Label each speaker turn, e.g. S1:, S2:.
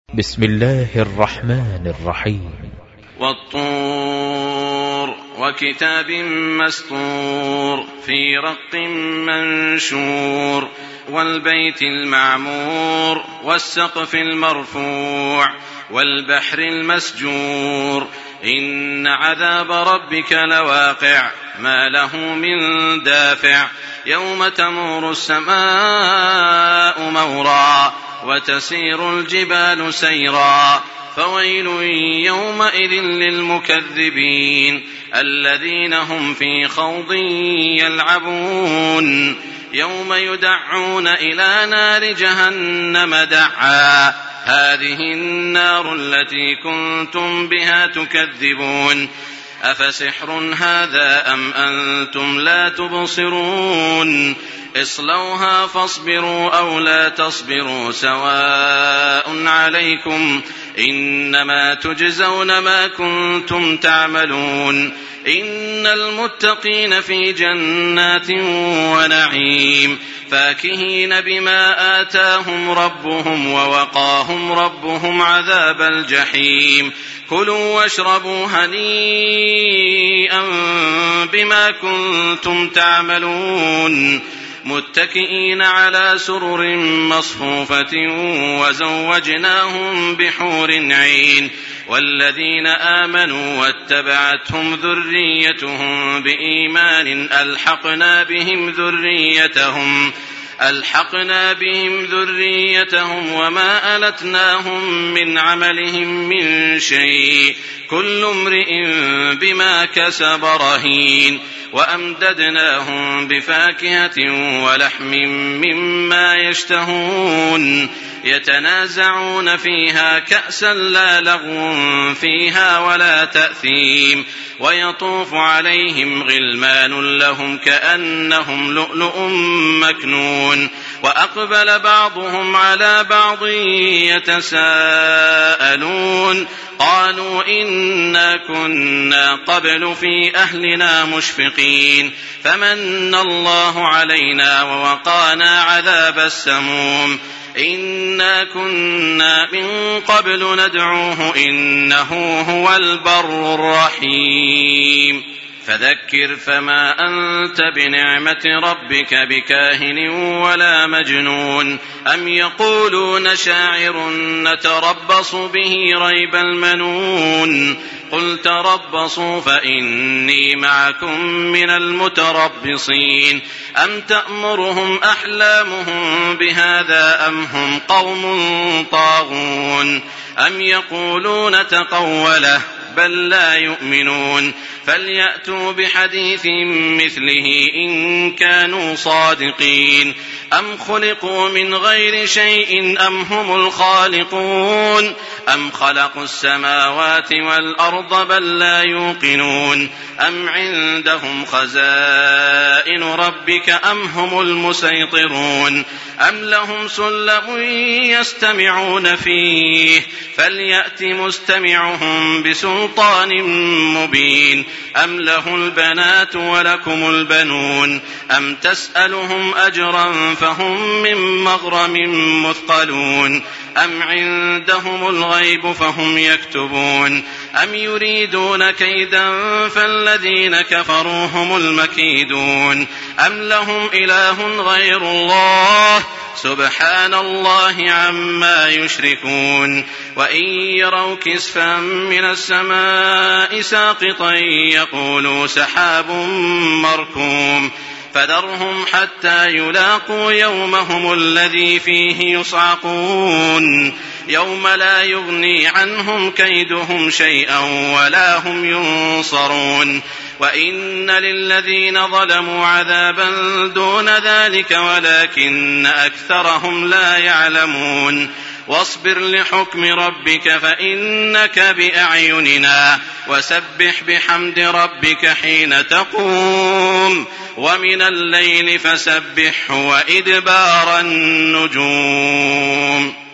S1: بسم الله الرحمن الرحيم.
S2: والطور وكتاب مسطور في رق منشور والبيت المعمور والسقف المرفوع والبحر المسجور إن عذاب ربك لواقع ما له من دافع يوم تمور السماء مورا وتسير الجبال سيرا فويل يومئذ للمكذبين الذين هم في خوض يلعبون يوم يدعون إلى نار جهنم دعا هذه النار التي كنتم بها تكذبون أفسحر هذا أم أنتم لا تبصرون اصلوها فاصبروا أو لا تصبروا سواء عليكم إنما تجزون ما كنتم تعملون إن المتقين في جنات ونعيم فاكهين بما آتاهم ربهم ووقاهم ربهم عذاب الجحيم كلوا واشربوا هنيئا بما كنتم تعملون متكئين على سرر مصفوفة وزوجناهم بحور عين والذين آمنوا واتبعتهم ذريتهم بإيمان ألحقنا بهم ذريتهم وما ألتناهم من عملهم من شيء كل امرئ بما كسب رهين وأمددناهم بفاكهة ولحم مما يشتهون يتنازعون فيها كأسا لا لغو فيها ولا تأثيم ويطوف عليهم غلمان لهم كأنهم لؤلؤ مكنون وأقبل بعضهم على بعض يتساءلون قالوا إنا كنا قبل في أهلنا مشفقين فمن الله علينا ووقانا عذاب السموم إنا كنا من قبل ندعوه إنه هو البر الرحيم فذكر فما أنت بنعمة ربك بكاهن ولا مجنون أم يقولون شاعر نتربص به ريب المنون قل تربصوا فإني معكم من المتربصين أم تأمرهم أحلامهم بهذا أم هم قوم طاغون أم يقولون تقوله بل لا يؤمنون فليأتوا بحديث مثله إن كانوا صادقين أم خلقوا من غير شيء أم هم الخالقون أم خلقوا السماوات والأرض بل لا يوقنون أم عندهم خزائن ربك أم هم المسيطرون أم لهم سلم يستمعون فيه فليأت مستمعهم بسلطان مبين أم له البنات ولكم البنون أم تسألهم أجرا فهم من مغرم مثقلون أم عندهم الغيب فهم يكتبون أم يريدون كيدا فالذين كفروا هم المكيدون أم لهم إله غير الله سبحان الله عما يشركون وإن يروا كسفا من السماء ساقطا يقولوا سحاب مركوم فذرهم حتى يلاقوا يومهم الذي فيه يصعقون يوم لا يغني عنهم كيدهم شيئا ولا هم ينصرون وإن للذين ظلموا عذابا دون ذلك ولكن أكثرهم لا يعلمون واصبر لحكم ربك فإنك بأعيننا وسبح بحمد ربك حين تقوم ومن الليل فسبحه وإدبار النجوم